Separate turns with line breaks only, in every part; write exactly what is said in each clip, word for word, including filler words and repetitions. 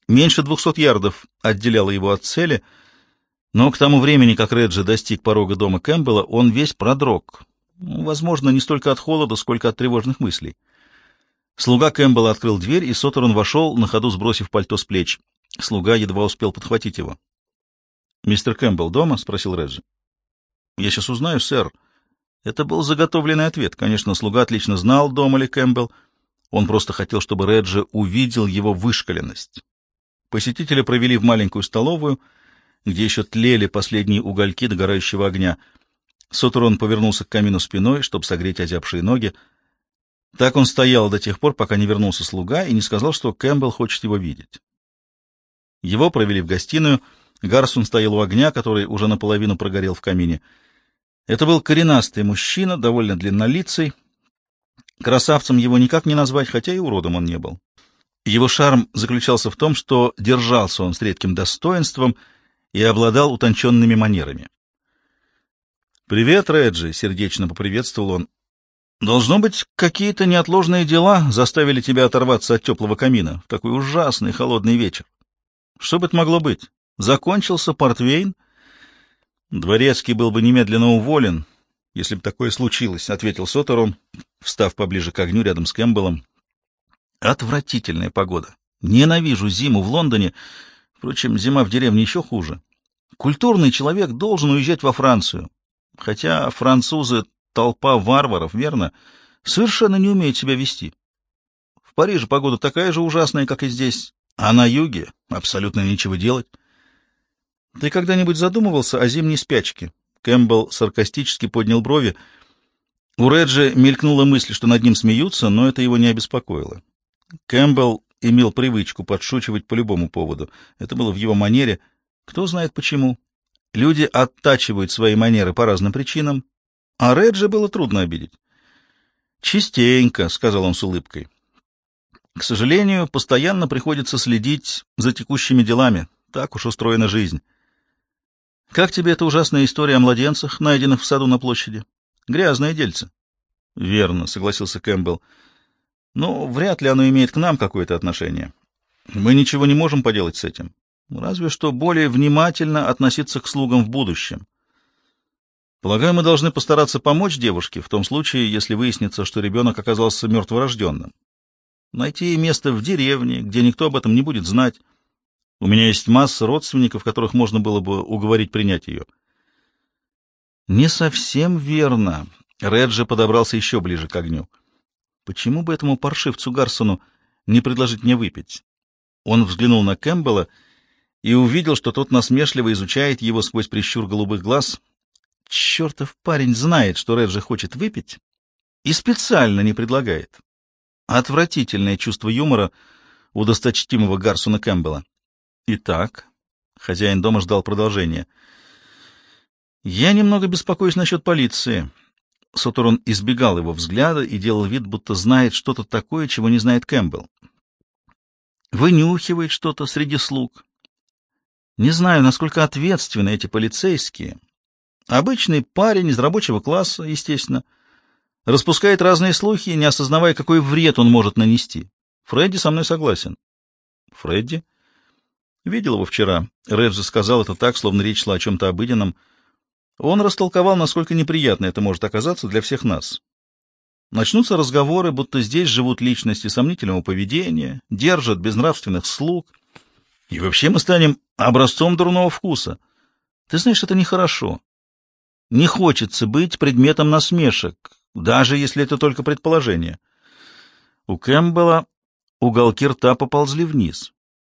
Меньше двухсот ярдов отделяло его от цели, но к тому времени, как Реджи достиг порога дома Кэмпбелла, он весь продрог. Возможно, не столько от холода, сколько от тревожных мыслей. Слуга Кэмпбелла открыл дверь, и Соттерн вошел, на ходу сбросив пальто с плеч. Слуга едва успел подхватить его. «Мистер Кэмпбелл дома?» — спросил Реджи. «Я сейчас узнаю, сэр». Это был заготовленный ответ. Конечно, слуга отлично знал, дома ли Кэмпбелл. Он просто хотел, чтобы Реджи увидел его вышкаленность. Посетителя провели в маленькую столовую, где еще тлели последние угольки догорающего огня. Соттерн повернулся к камину спиной, чтобы согреть озябшие ноги. Так он стоял до тех пор, пока не вернулся слуга и не сказал, что Кэмпбелл хочет его видеть. Его провели в гостиную. Гарсон стоял у огня, который уже наполовину прогорел в камине. Это был коренастый мужчина, довольно длиннолицый. Красавцем его никак не назвать, хотя и уродом он не был. Его шарм заключался в том, что держался он с редким достоинством и обладал утонченными манерами. «Привет, Реджи!» — сердечно поприветствовал он. «Должно быть, какие-то неотложные дела заставили тебя оторваться от теплого камина в такой ужасный холодный вечер. Что бы это могло быть? Закончился портвейн? Дворецкий был бы немедленно уволен, если бы такое случилось», — ответил Соттерн, встав поближе к огню рядом с Кэмпбеллом. «Отвратительная погода. Ненавижу зиму в Лондоне. Впрочем, зима в деревне еще хуже. Культурный человек должен уезжать во Францию. Хотя французы — толпа варваров, верно? Совершенно не умеют себя вести. В Париже погода такая же ужасная, как и здесь, а на юге абсолютно нечего делать. Ты когда-нибудь задумывался о зимней спячке?» Кэмпбелл саркастически поднял брови. У Реджи мелькнула мысль, что над ним смеются, но это его не обеспокоило. Кэмпбелл имел привычку подшучивать по любому поводу. Это было в его манере. Кто знает почему. Люди оттачивают свои манеры по разным причинам, а Реджи было трудно обидеть. «Частенько», — сказал он с улыбкой. «К сожалению, постоянно приходится следить за текущими делами. Так уж устроена жизнь. Как тебе эта ужасная история о младенцах, найденных в саду на площади? Грязное дельце». «Верно», — согласился Кэмпбелл. «Но вряд ли оно имеет к нам какое-то отношение. Мы ничего не можем поделать с этим. Разве что более внимательно относиться к слугам в будущем. Полагаю, мы должны постараться помочь девушке в том случае, если выяснится, что ребенок оказался мертворожденным. Найти ей место в деревне, где никто об этом не будет знать. У меня есть масса родственников, которых можно было бы уговорить принять ее». «Не совсем верно». Реджи подобрался еще ближе к огню. «Почему бы этому паршивцу Гарсону не предложить мне выпить?» Он взглянул на Кэмпбелла и увидел, что тот насмешливо изучает его сквозь прищур голубых глаз. Чертов парень знает, что Реджи хочет выпить, и специально не предлагает. Отвратительное чувство юмора у досточтимого Гарсона Кэмпбелла. «Итак», — хозяин дома ждал продолжения, — «я немного беспокоюсь насчет полиции». Соттерн избегал его взгляда и делал вид, будто знает что-то такое, чего не знает Кэмпбелл. Вынюхивает что-то среди слуг. Не знаю, насколько ответственны эти полицейские. Обычный парень из рабочего класса, естественно, распускает разные слухи, не осознавая, какой вред он может нанести. Фредди со мной согласен. Фредди? Видел его вчера. Реджи сказал это так, словно речь шла о чем-то обыденном. Он растолковал, насколько неприятно это может оказаться для всех нас. Начнутся разговоры, будто здесь живут личности сомнительного поведения, держат безнравственных слуг. И вообще мы станем образцом дурного вкуса. Ты знаешь, это нехорошо. Не хочется быть предметом насмешек, даже если это только предположение. У Кэмпбелла уголки рта поползли вниз.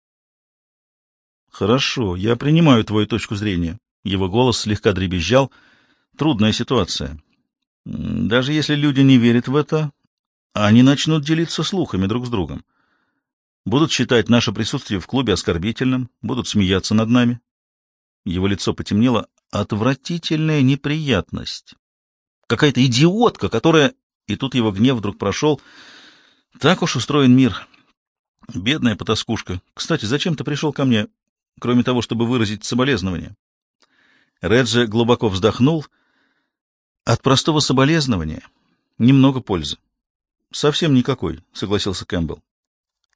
«Хорошо, я принимаю твою точку зрения». Его голос слегка дребезжал. «Трудная ситуация. Даже если люди не верят в это, они начнут делиться слухами друг с другом. Будут считать наше присутствие в клубе оскорбительным, будут смеяться над нами». Его лицо потемнело. «Отвратительная неприятность. Какая-то идиотка, которая...» И тут его гнев вдруг прошел. «Так уж устроен мир. Бедная потаскушка. Кстати, зачем ты пришел ко мне, кроме того, чтобы выразить соболезнование?» Реджи глубоко вздохнул. «От простого соболезнования немного пользы». «Совсем никакой», — согласился Кэмпбелл.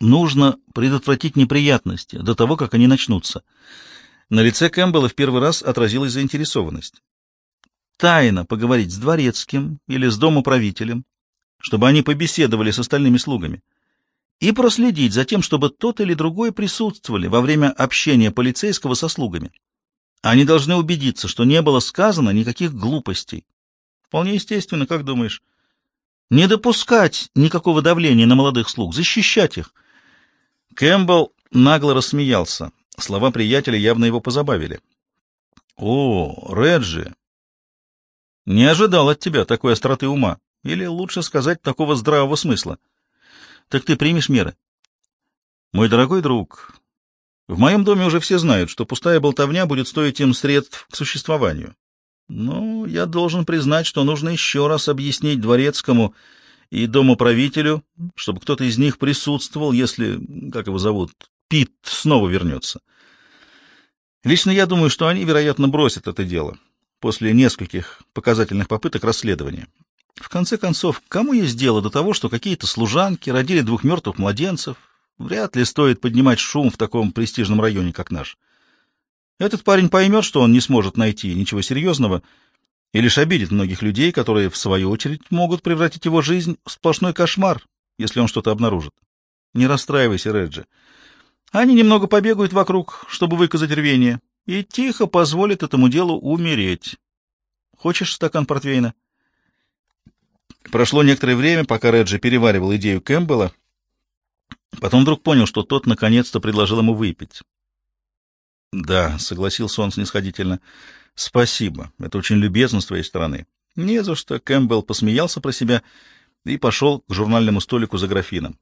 Нужно предотвратить неприятности до того, как они начнутся. На лице Кэмпбелла в первый раз отразилась заинтересованность. Тайно поговорить с дворецким или с домоправителем, чтобы они побеседовали с остальными слугами, и проследить за тем, чтобы тот или другой присутствовали во время общения полицейского со слугами. Они должны убедиться, что не было сказано никаких глупостей. Вполне естественно, как думаешь? Не допускать никакого давления на молодых слуг, защищать их. Кэмпбелл нагло рассмеялся. Слова приятеля явно его позабавили. «О, Реджи, не ожидал от тебя такой остроты ума, или, лучше сказать, такого здравого смысла. Так ты примешь меры?» «Мой дорогой друг, в моем доме уже все знают, что пустая болтовня будет стоить им средств к существованию. Но я должен признать, что нужно еще раз объяснить дворецкому и домоправителю, чтобы кто-то из них присутствовал, если, как его зовут, Пит снова вернется. Лично я думаю, что они, вероятно, бросят это дело после нескольких показательных попыток расследования. В конце концов, кому есть дело до того, что какие-то служанки родили двух мертвых младенцев? Вряд ли стоит поднимать шум в таком престижном районе, как наш. Этот парень поймет, что он не сможет найти ничего серьезного, и лишь обидит многих людей, которые, в свою очередь, могут превратить его жизнь в сплошной кошмар, если он что-то обнаружит. Не расстраивайся, Реджи. Они немного побегают вокруг, чтобы выказать рвение, и тихо позволят этому делу умереть. Хочешь стакан портвейна? Прошло некоторое время, пока Реджи переваривал идею Кэмпбелла. Потом вдруг понял, что тот наконец-то предложил ему выпить. «Да», — согласился он снисходительно, — «спасибо, это очень любезно с твоей стороны». «Не за что», — Кэмпбелл посмеялся про себя и пошел к журнальному столику за графином.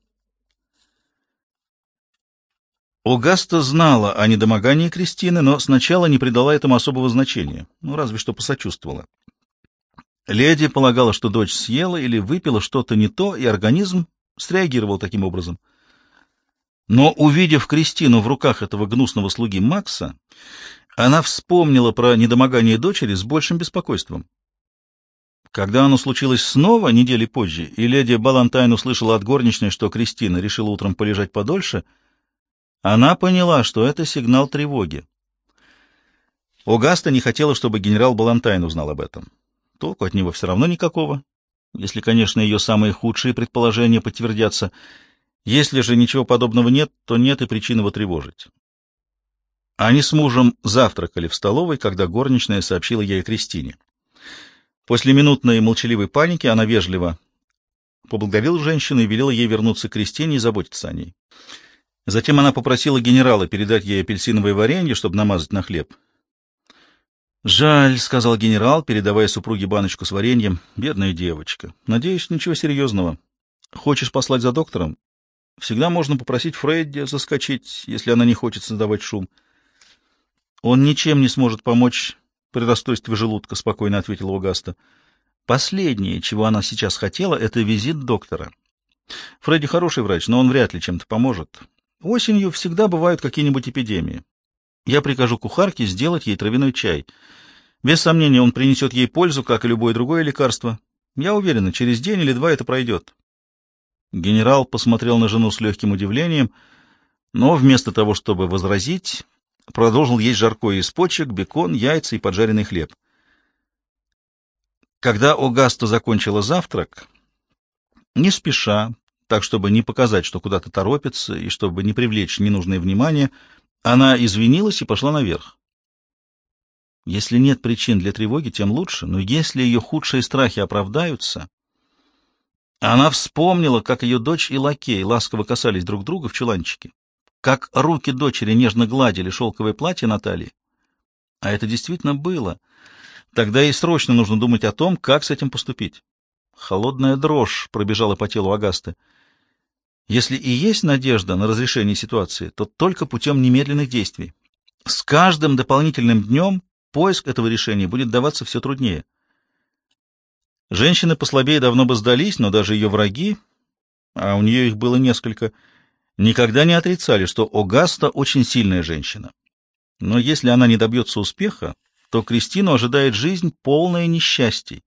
Огаста знала о недомогании Кристины, но сначала не придала этому особого значения, ну, разве что посочувствовала. Леди полагала, что дочь съела или выпила что-то не то, и организм среагировал таким образом. Но, увидев Кристину в руках этого гнусного слуги Макса, она вспомнила про недомогание дочери с большим беспокойством. Когда оно случилось снова, недели позже, и леди Балантайн услышала от горничной, что Кристина решила утром полежать подольше, она поняла, что это сигнал тревоги. Огаста не хотела, чтобы генерал Балантайн узнал об этом. Толку от него все равно никакого, если, конечно, ее самые худшие предположения подтвердятся. Если же ничего подобного нет, то нет и причин его тревожить. Они с мужем завтракали в столовой, когда горничная сообщила ей о Кристине. После минутной молчаливой паники она вежливо поблагодарила женщину и велела ей вернуться к Кристине и заботиться о ней. Затем она попросила генерала передать ей апельсиновое варенье, чтобы намазать на хлеб. «Жаль», — сказал генерал, передавая супруге баночку с вареньем. «Бедная девочка. Надеюсь, ничего серьезного. Хочешь послать за доктором? Всегда можно попросить Фредди заскочить, если она не хочет создавать шум». «Он ничем не сможет помочь при расстройстве желудка», — спокойно ответила Огаста. «Последнее, чего она сейчас хотела, — это визит доктора. Фредди хороший врач, но он вряд ли чем-то поможет. Осенью всегда бывают какие-нибудь эпидемии. Я прикажу кухарке сделать ей травяной чай. Без сомнения, он принесет ей пользу, как и любое другое лекарство. Я уверена, через день или два это пройдет». Генерал посмотрел на жену с легким удивлением, но вместо того, чтобы возразить, продолжил есть жаркое из почек, бекон, яйца и поджаренный хлеб. Когда Огаста закончила завтрак, не спеша, так чтобы не показать, что куда-то торопится, и чтобы не привлечь ненужное внимание, она извинилась и пошла наверх. Если нет причин для тревоги, тем лучше, но если ее худшие страхи оправдаются... Она вспомнила, как ее дочь и лакей ласково касались друг друга в чуланчике, как руки дочери нежно гладили шелковое платье Натальи. А это действительно было. Тогда ей срочно нужно думать о том, как с этим поступить. Холодная дрожь пробежала по телу Агасты. Если и есть надежда на разрешение ситуации, то только путем немедленных действий. С каждым дополнительным днем поиск этого решения будет даваться все труднее. Женщины послабее давно бы сдались, но даже ее враги, а у нее их было несколько, никогда не отрицали, что Огаста очень сильная женщина. Но если она не добьется успеха, то Кристину ожидает жизнь, полная несчастий.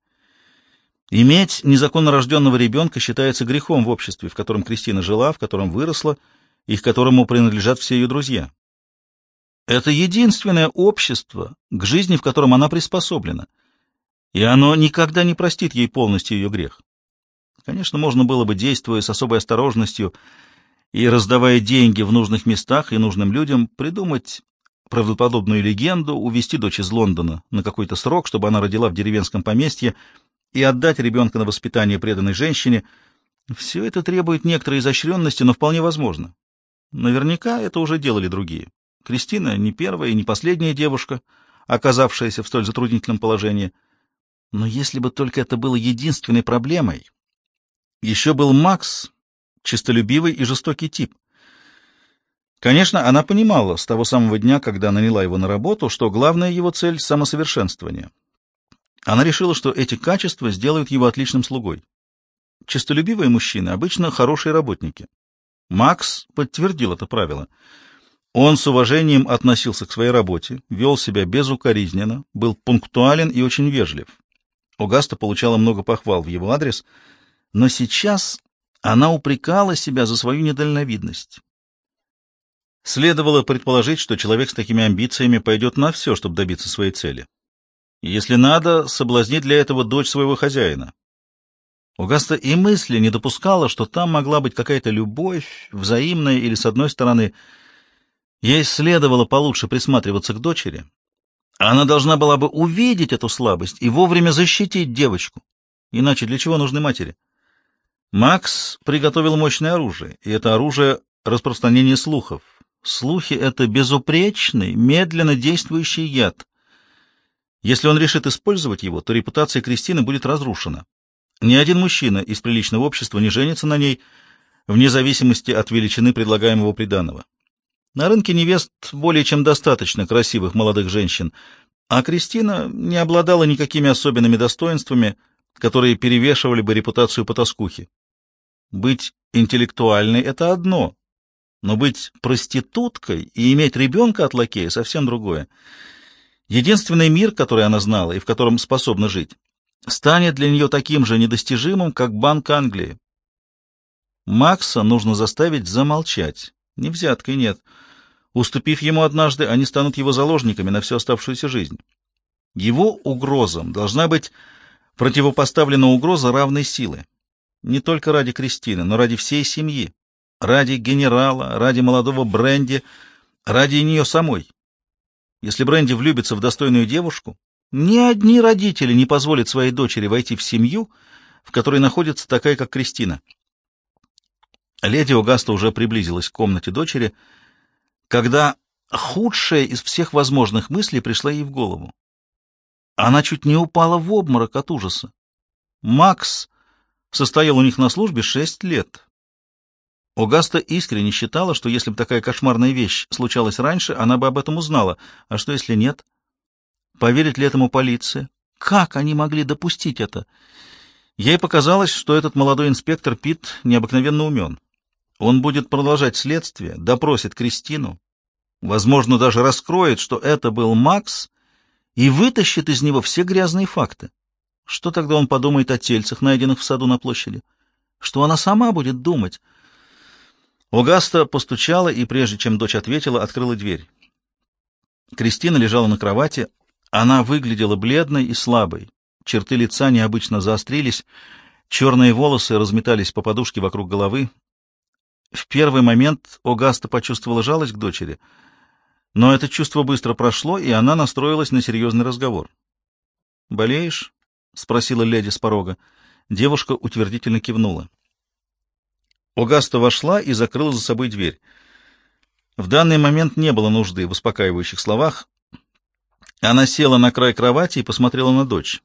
Иметь незаконно рожденного ребенка считается грехом в обществе, в котором Кристина жила, в котором выросла и к которому принадлежат все ее друзья. Это единственное общество, к жизни в котором она приспособлена, и оно никогда не простит ей полностью ее грех. Конечно, можно было бы, действуя с особой осторожностью и раздавая деньги в нужных местах и нужным людям, придумать правдоподобную легенду, увезти дочь из Лондона на какой-то срок, чтобы она родила в деревенском поместье, и отдать ребенка на воспитание преданной женщине. Все это требует некоторой изощренности, но вполне возможно. Наверняка это уже делали другие. Кристина не первая и не последняя девушка, оказавшаяся в столь затруднительном положении. Но если бы только это было единственной проблемой. Еще был Макс, честолюбивый и жестокий тип. Конечно, она понимала с того самого дня, когда наняла его на работу, что главная его цель — самосовершенствование. Она решила, что эти качества сделают его отличным слугой. Честолюбивые мужчины обычно хорошие работники. Макс подтвердил это правило. Он с уважением относился к своей работе, вел себя безукоризненно, был пунктуален и очень вежлив. Огаста получала много похвал в его адрес, но сейчас она упрекала себя за свою недальновидность. Следовало предположить, что человек с такими амбициями пойдет на все, чтобы добиться своей цели. И если надо, соблазнить для этого дочь своего хозяина. Огаста и мысли не допускала, что там могла быть какая-то любовь, взаимная или с одной стороны. Ей следовало получше присматриваться к дочери. Она должна была бы увидеть эту слабость и вовремя защитить девочку. Иначе для чего нужны матери? Макс приготовил мощное оружие, и это оружие — распространение слухов. Слухи — это безупречный, медленно действующий яд. Если он решит использовать его, то репутация Кристины будет разрушена. Ни один мужчина из приличного общества не женится на ней, вне зависимости от величины предлагаемого приданого. На рынке невест более чем достаточно красивых молодых женщин, а Кристина не обладала никакими особенными достоинствами, которые перевешивали бы репутацию потаскухи. Быть интеллектуальной — это одно, но быть проституткой и иметь ребенка от лакея — совсем другое. Единственный мир, который она знала и в котором способна жить, станет для нее таким же недостижимым, как Банк Англии. Макса нужно заставить замолчать. Ни взяткой нет. Уступив ему однажды, они станут его заложниками на всю оставшуюся жизнь. Его угрозам должна быть противопоставлена угроза равной силы. Не только ради Кристины, но ради всей семьи. Ради генерала, ради молодого Бренди, ради нее самой. Если Бренди влюбится в достойную девушку, ни одни родители не позволят своей дочери войти в семью, в которой находится такая, как Кристина. Леди Огаста уже приблизилась к комнате дочери, когда худшая из всех возможных мыслей пришла ей в голову. Она чуть не упала в обморок от ужаса. Макс состоял у них на службе шесть лет. Огаста искренне считала, что если бы такая кошмарная вещь случалась раньше, она бы об этом узнала. А что, если нет? Поверит ли этому полиция? Как они могли допустить это? Ей показалось, что этот молодой инспектор Питт необыкновенно умен. Он будет продолжать следствие, допросит Кристину, возможно, даже раскроет, что это был Макс, и вытащит из него все грязные факты. Что тогда он подумает о тельцах, найденных в саду на площади? Что она сама будет думать? Огаста постучала и, прежде чем дочь ответила, открыла дверь. Кристина лежала на кровати. Она выглядела бледной и слабой. Черты лица необычно заострились, черные волосы разметались по подушке вокруг головы. В первый момент Огаста почувствовала жалость к дочери, но это чувство быстро прошло, и она настроилась на серьезный разговор. «Болеешь?» — спросила леди с порога. Девушка утвердительно кивнула. Огаста вошла и закрыла за собой дверь. В данный момент не было нужды в успокаивающих словах. Она села на край кровати и посмотрела на дочь.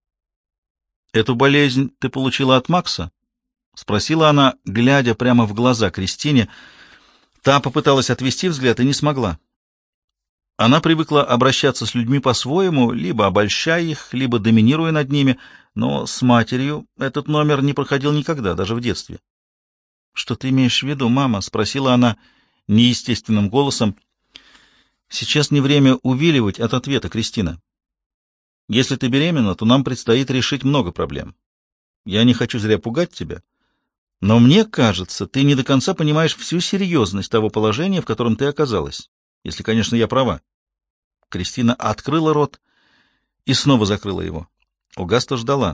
«Эту болезнь ты получила от Макса?» — спросила она, глядя прямо в глаза Кристине. Та попыталась отвести взгляд и не смогла. Она привыкла обращаться с людьми по-своему, либо обольщая их, либо доминируя над ними, но с матерью этот номер не проходил никогда, даже в детстве. «Что ты имеешь в виду, мама?» — спросила она неестественным голосом. «Сейчас не время увиливать от ответа, Кристина. Если ты беременна, то нам предстоит решить много проблем. Я не хочу зря пугать тебя, Но мне кажется, ты не до конца понимаешь всю серьезность того положения, в котором ты оказалась. Если, конечно, я права. Кристина открыла рот и снова закрыла его. Огаста ждала.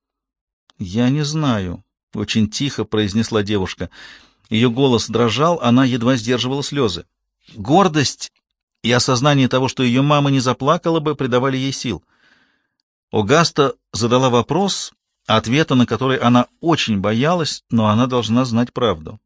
«Я не знаю», — очень тихо произнесла девушка. Ее голос дрожал, она едва сдерживала слезы. Гордость и осознание того, что ее мама не заплакала бы, придавали ей сил. Огаста задала вопрос, ответа на который она очень боялась, но она должна знать правду.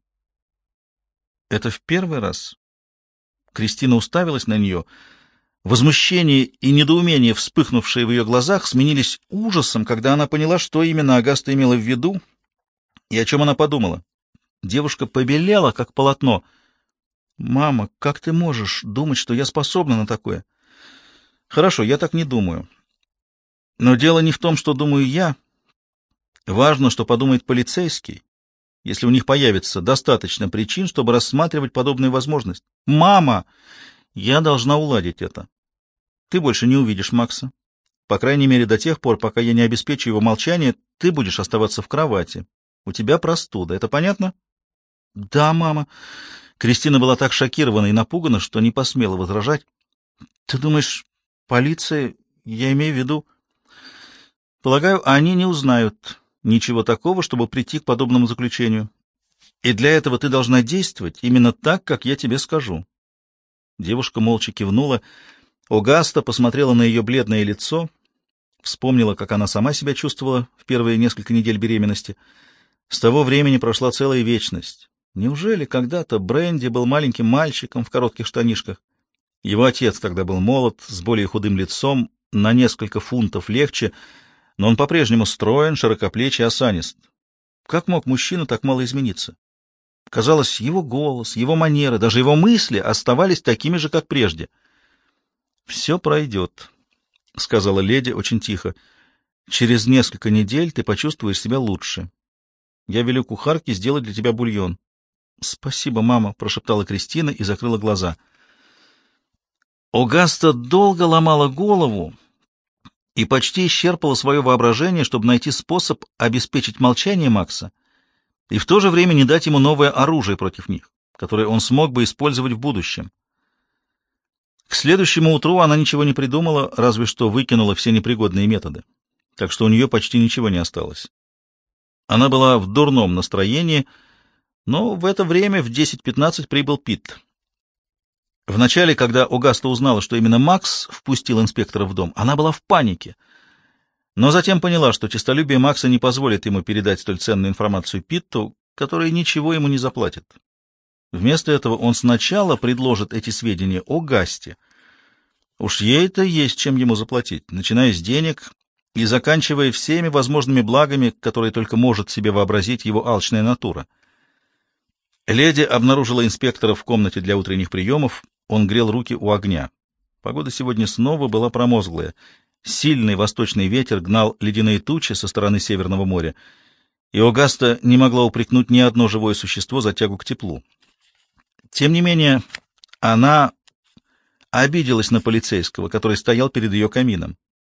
«Это в первый раз?» Кристина уставилась на нее. Возмущение и недоумение, вспыхнувшие в ее глазах, сменились ужасом, когда она поняла, что именно Огаста имела в виду и о чем она подумала. Девушка побелела, как полотно. «Мама, как ты можешь думать, что я способна на такое?» «Хорошо, я так не думаю. Но дело не в том, что думаю я. Важно, что подумает полицейский, если у них появится достаточно причин, чтобы рассматривать подобную возможность. Мама, я должна уладить это. Ты больше не увидишь Макса. По крайней мере, до тех пор, пока я не обеспечу его молчание, ты будешь оставаться в кровати. У тебя простуда. Это понятно?» «Да, мама». Кристина была так шокирована и напугана, что не посмела возражать. «Ты думаешь, полиция, я имею в виду...» «Полагаю, они не узнают ничего такого, чтобы прийти к подобному заключению. И для этого ты должна действовать именно так, как я тебе скажу». Девушка молча кивнула. Огаста посмотрела на ее бледное лицо, вспомнила, как она сама себя чувствовала в первые несколько недель беременности. С того времени прошла целая вечность. Неужели когда-то Бренди был маленьким мальчиком в коротких штанишках? Его отец тогда был молод, с более худым лицом, на несколько фунтов легче, но он по-прежнему строен, широкоплечий, осанист. Как мог мужчина так мало измениться? Казалось, его голос, его манеры, даже его мысли оставались такими же, как прежде. «Все пройдет», — сказала леди очень тихо. «Через несколько недель ты почувствуешь себя лучше. Я велю кухарке сделать для тебя бульон». «Спасибо, мама», — прошептала Кристина и закрыла глаза. Огаста долго ломала голову и почти исчерпала свое воображение, чтобы найти способ обеспечить молчание Макса и в то же время не дать ему новое оружие против них, которое он смог бы использовать в будущем. К следующему утру она ничего не придумала, разве что выкинула все непригодные методы, так что у нее почти ничего не осталось. Она была в дурном настроении, но в это время в десять пятнадцать прибыл Пит. Вначале, когда Огаста узнала, что именно Макс впустил инспектора в дом, она была в панике, но затем поняла, что честолюбие Макса не позволит ему передать столь ценную информацию Питту, который ничего ему не заплатит. Вместо этого он сначала предложит эти сведения Огасте. Уж ей-то есть чем ему заплатить, начиная с денег и заканчивая всеми возможными благами, которые только может себе вообразить его алчная натура. Леди обнаружила инспектора в комнате для утренних приемов. Он грел руки у огня. Погода сегодня снова была промозглая. Сильный восточный ветер гнал ледяные тучи со стороны Северного моря, и Огаста не могла упрекнуть ни одно живое существо за тягу к теплу. Тем не менее, она обиделась на полицейского, который стоял перед ее камином.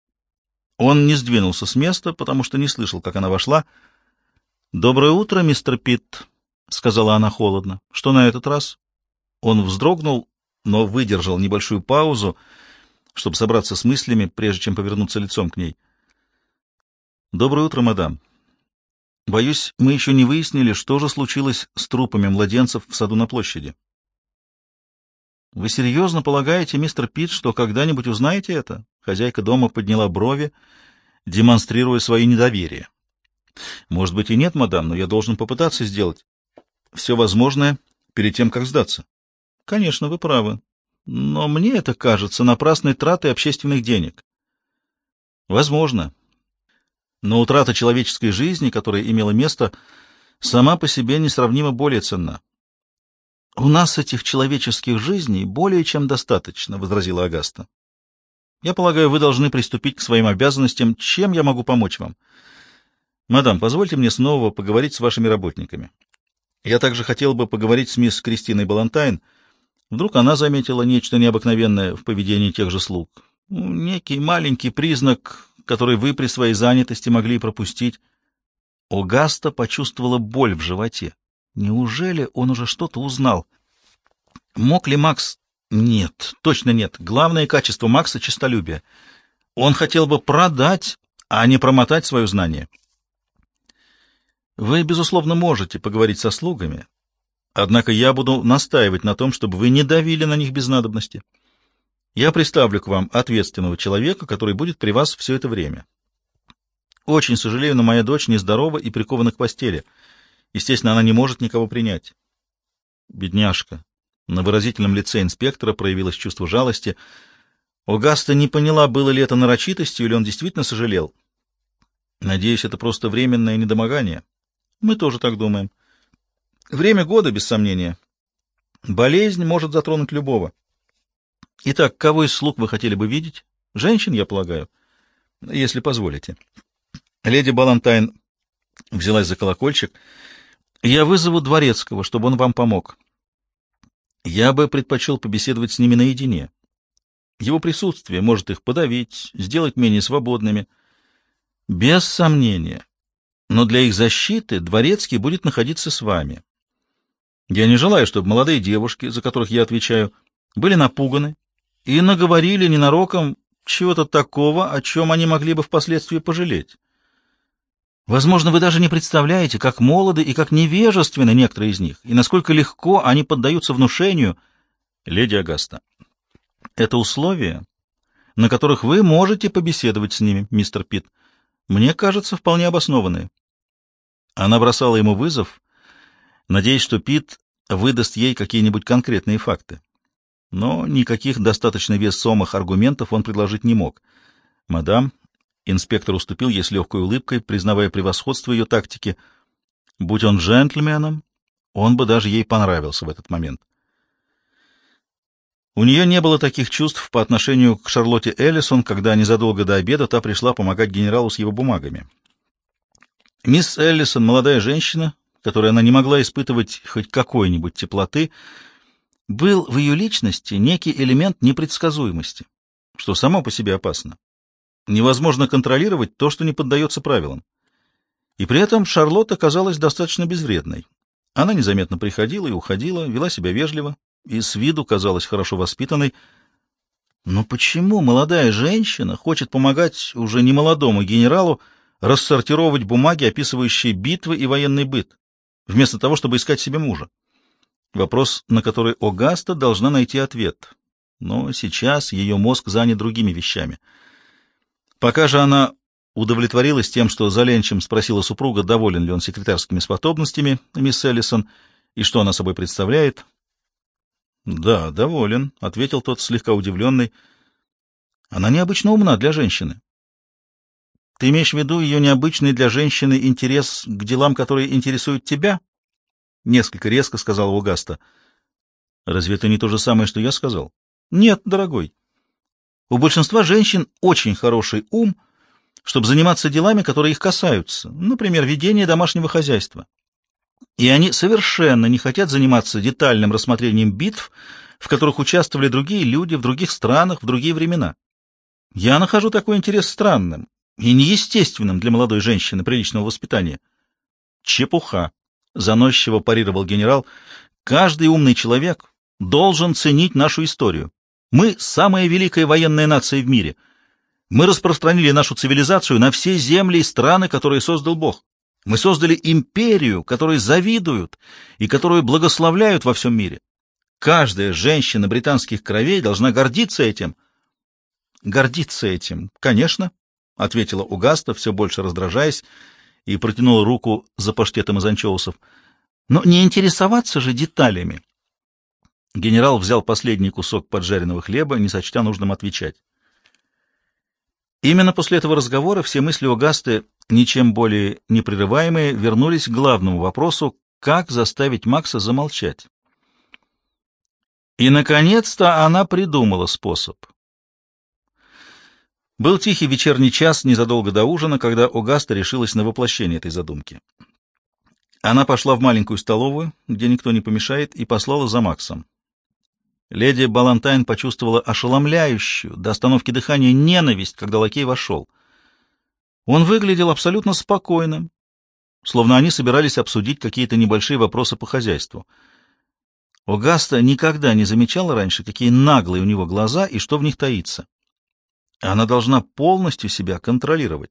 Он не сдвинулся с места, потому что не слышал, как она вошла. «Доброе утро, мистер Питт», — сказала она холодно. «Что на этот раз?» Он вздрогнул, но выдержал небольшую паузу, чтобы собраться с мыслями, прежде чем повернуться лицом к ней. «Доброе утро, мадам. Боюсь, мы еще не выяснили, что же случилось с трупами младенцев в саду на площади». «Вы серьезно полагаете, мистер Питт, что когда-нибудь узнаете это?» Хозяйка дома подняла брови, демонстрируя свое недоверие. «Может быть и нет, мадам, но я должен попытаться сделать все возможное перед тем, как сдаться». «Конечно, вы правы. Но мне это кажется напрасной тратой общественных денег». «Возможно. Но утрата человеческой жизни, которая имела место, сама по себе несравнимо более ценна». «У нас этих человеческих жизней более чем достаточно», — возразила Огаста. «Я полагаю, вы должны приступить к своим обязанностям. Чем я могу помочь вам?» «Мадам, позвольте мне снова поговорить с вашими работниками. Я также хотел бы поговорить с мисс Кристиной Балантайн. Вдруг она заметила нечто необыкновенное в поведении тех же слуг. Ну, некий маленький признак, который вы при своей занятости могли пропустить». Огаста почувствовала боль в животе. Неужели он уже что-то узнал? Мог ли Макс... Нет, точно нет. Главное качество Макса — честолюбие. Он хотел бы продать, а не промотать свое знание. Вы, безусловно, можете поговорить со слугами, однако я буду настаивать на том, чтобы вы не давили на них без надобности. Я приставлю к вам ответственного человека, который будет при вас все это время. Очень сожалею, но моя дочь нездорова и прикована к постели. Естественно, она не может никого принять. Бедняжка. На выразительном лице инспектора проявилось чувство жалости. Огаста не поняла, было ли это нарочитостью, или он действительно сожалел. Надеюсь, это просто временное недомогание. Мы тоже так думаем. Время года, без сомнения. Болезнь может затронуть любого. Итак, кого из слуг вы хотели бы видеть? Женщин, я полагаю, если позволите. Леди Балантайн взялась за колокольчик. Я вызову дворецкого, чтобы он вам помог. Я бы предпочел побеседовать с ними наедине. Его присутствие может их подавить, сделать менее свободными. Без сомнения. Но для их защиты дворецкий будет находиться с вами. Я не желаю, чтобы молодые девушки, за которых я отвечаю, были напуганы и наговорили ненароком чего-то такого, о чем они могли бы впоследствии пожалеть. Возможно, вы даже не представляете, как молоды и как невежественны некоторые из них, и насколько легко они поддаются внушению. Леди Агаста, это условия, на которых вы можете побеседовать с ними, мистер Питт. Мне кажется, вполне обоснованные. Она бросала ему вызов, надеясь, что Питт выдаст ей какие-нибудь конкретные факты. Но никаких достаточно весомых аргументов он предложить не мог. «Мадам», инспектор уступил ей с легкой улыбкой, признавая превосходство ее тактики. Будь он джентльменом, он бы даже ей понравился в этот момент. У нее не было таких чувств по отношению к Шарлотте Эллисон, когда незадолго до обеда та пришла помогать генералу с его бумагами. Мисс Эллисон, молодая женщина, которой она не могла испытывать хоть какой-нибудь теплоты, был в ее личности некий элемент непредсказуемости, что само по себе опасно. Невозможно контролировать то, что не поддается правилам. И при этом Шарлотта казалась достаточно безвредной. Она незаметно приходила и уходила, вела себя вежливо и с виду казалась хорошо воспитанной. Но почему молодая женщина хочет помогать уже немолодому генералу рассортировать бумаги, описывающие битвы и военный быт, вместо того, чтобы искать себе мужа? Вопрос, на который Огаста должна найти ответ. Но сейчас ее мозг занят другими вещами. Пока же она удовлетворилась тем, что за ленчем спросила супруга, доволен ли он секретарскими способностями мисс Эллисон и что она собой представляет. «Да, доволен», — ответил тот, слегка удивленный. «Она необычно умна для женщины». «Ты имеешь в виду ее необычный для женщины интерес к делам, которые интересуют тебя?» Несколько резко сказал Огаста. «Разве это не то же самое, что я сказал?» «Нет, дорогой. У большинства женщин очень хороший ум, чтобы заниматься делами, которые их касаются, например, ведение домашнего хозяйства. И они совершенно не хотят заниматься детальным рассмотрением битв, в которых участвовали другие люди в других странах в другие времена. Я нахожу такой интерес странным и неестественным для молодой женщины приличного воспитания». «Чепуха», — заносчиво парировал генерал. «Каждый умный человек должен ценить нашу историю. Мы — самая великая военная нация в мире. Мы распространили нашу цивилизацию на все земли и страны, которые создал Бог. Мы создали империю, которой завидуют и которую благословляют во всем мире. Каждая женщина британских кровей должна гордиться этим». «Гордиться этим, конечно», — ответила Огаста, все больше раздражаясь, и протянула руку за паштетом из анчоусов. «Но не интересоваться же деталями». Генерал взял последний кусок поджаренного хлеба, не сочтя нужным отвечать. Именно после этого разговора все мысли Огасты, ничем более непрерываемые, вернулись к главному вопросу, как заставить Макса замолчать. И, наконец-то, она придумала способ. Был тихий вечерний час незадолго до ужина, когда Огаста решилась на воплощение этой задумки. Она пошла в маленькую столовую, где никто не помешает, и послала за Максом. Леди Балантайн почувствовала ошеломляющую до остановки дыхания ненависть, когда лакей вошел. Он выглядел абсолютно спокойным, словно они собирались обсудить какие-то небольшие вопросы по хозяйству. Огаста никогда не замечала раньше, какие наглые у него глаза и что в них таится. Она должна полностью себя контролировать.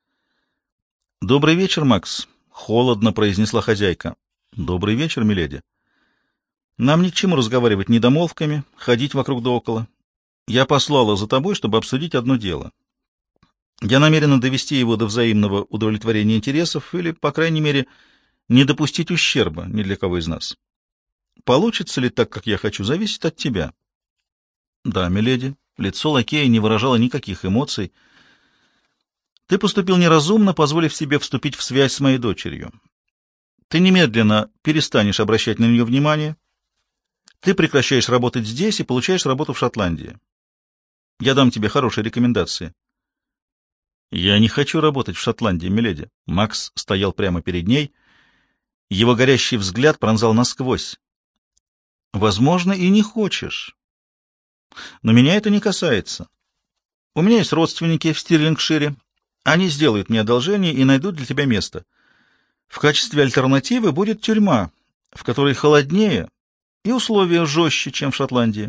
«Добрый вечер, Макс», — холодно произнесла хозяйка. «Добрый вечер, миледи. Нам ни к чему разговаривать недомолвками, ходить вокруг да около. Я послала за тобой, чтобы обсудить одно дело. Я намерена довести его до взаимного удовлетворения интересов или, по крайней мере, не допустить ущерба ни для кого из нас. Получится ли так, как я хочу, зависит от тебя». «Да, миледи». Лицо лакея не выражало никаких эмоций. «Ты поступил неразумно, позволив себе вступить в связь с моей дочерью. Ты немедленно перестанешь обращать на нее внимание. Ты прекращаешь работать здесь и получаешь работу в Шотландии. Я дам тебе хорошие рекомендации». «Я не хочу работать в Шотландии, миледи». Макс стоял прямо перед ней. Его горящий взгляд пронзал насквозь. «Возможно, и не хочешь. Но меня это не касается. У меня есть родственники в Стирлингшире. Они сделают мне одолжение и найдут для тебя место. В качестве альтернативы будет тюрьма, в которой холоднее и условия жестче, чем в Шотландии».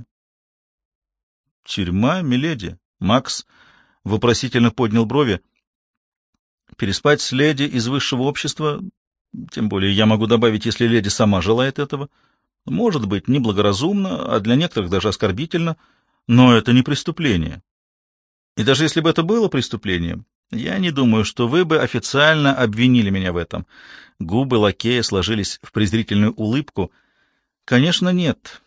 «Тюрьма, миледи?» Макс вопросительно поднял брови. «Переспать с леди из высшего общества, тем более я могу добавить, если леди сама желает этого, может быть неблагоразумно, а для некоторых даже оскорбительно, но это не преступление. И даже если бы это было преступлением, я не думаю, что вы бы официально обвинили меня в этом». Губы лакея сложились в презрительную улыбку. «Конечно, нет.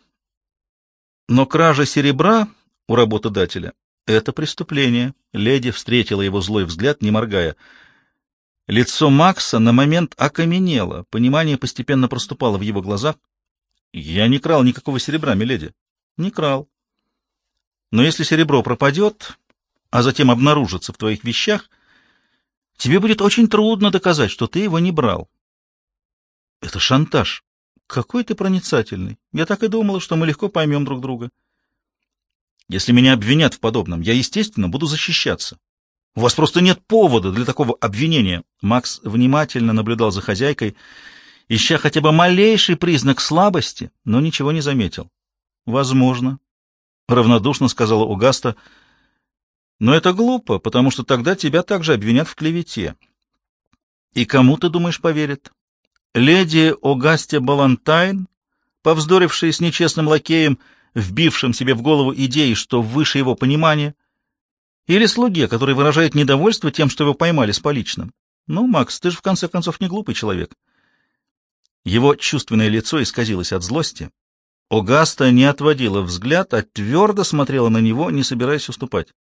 Но кража серебра у работодателя — это преступление». Леди встретила его злой взгляд, не моргая. Лицо Макса на момент окаменело, понимание постепенно проступало в его глазах. «Я не крал никакого серебра, миледи». «Не крал. Но если серебро пропадет, а затем обнаружится в твоих вещах, тебе будет очень трудно доказать, что ты его не брал». «Это шантаж. Какой ты проницательный. Я так и думала, что мы легко поймем друг друга». «Если меня обвинят в подобном, я, естественно, буду защищаться. У вас просто нет повода для такого обвинения». Макс внимательно наблюдал за хозяйкой, ища хотя бы малейший признак слабости, но ничего не заметил. «Возможно», — равнодушно сказала Огаста, — «но это глупо, потому что тогда тебя также обвинят в клевете. И кому, ты думаешь, поверят? Леди Огасте Балантайн, повздорившей с нечестным лакеем, вбившим себе в голову идеи, что выше его понимания, или слуге, который выражает недовольство тем, что его поймали с поличным? Ну, Макс, ты же в конце концов не глупый человек». Его чувственное лицо исказилось от злости. Огаста не отводила взгляд, а твердо смотрела на него, не собираясь уступать.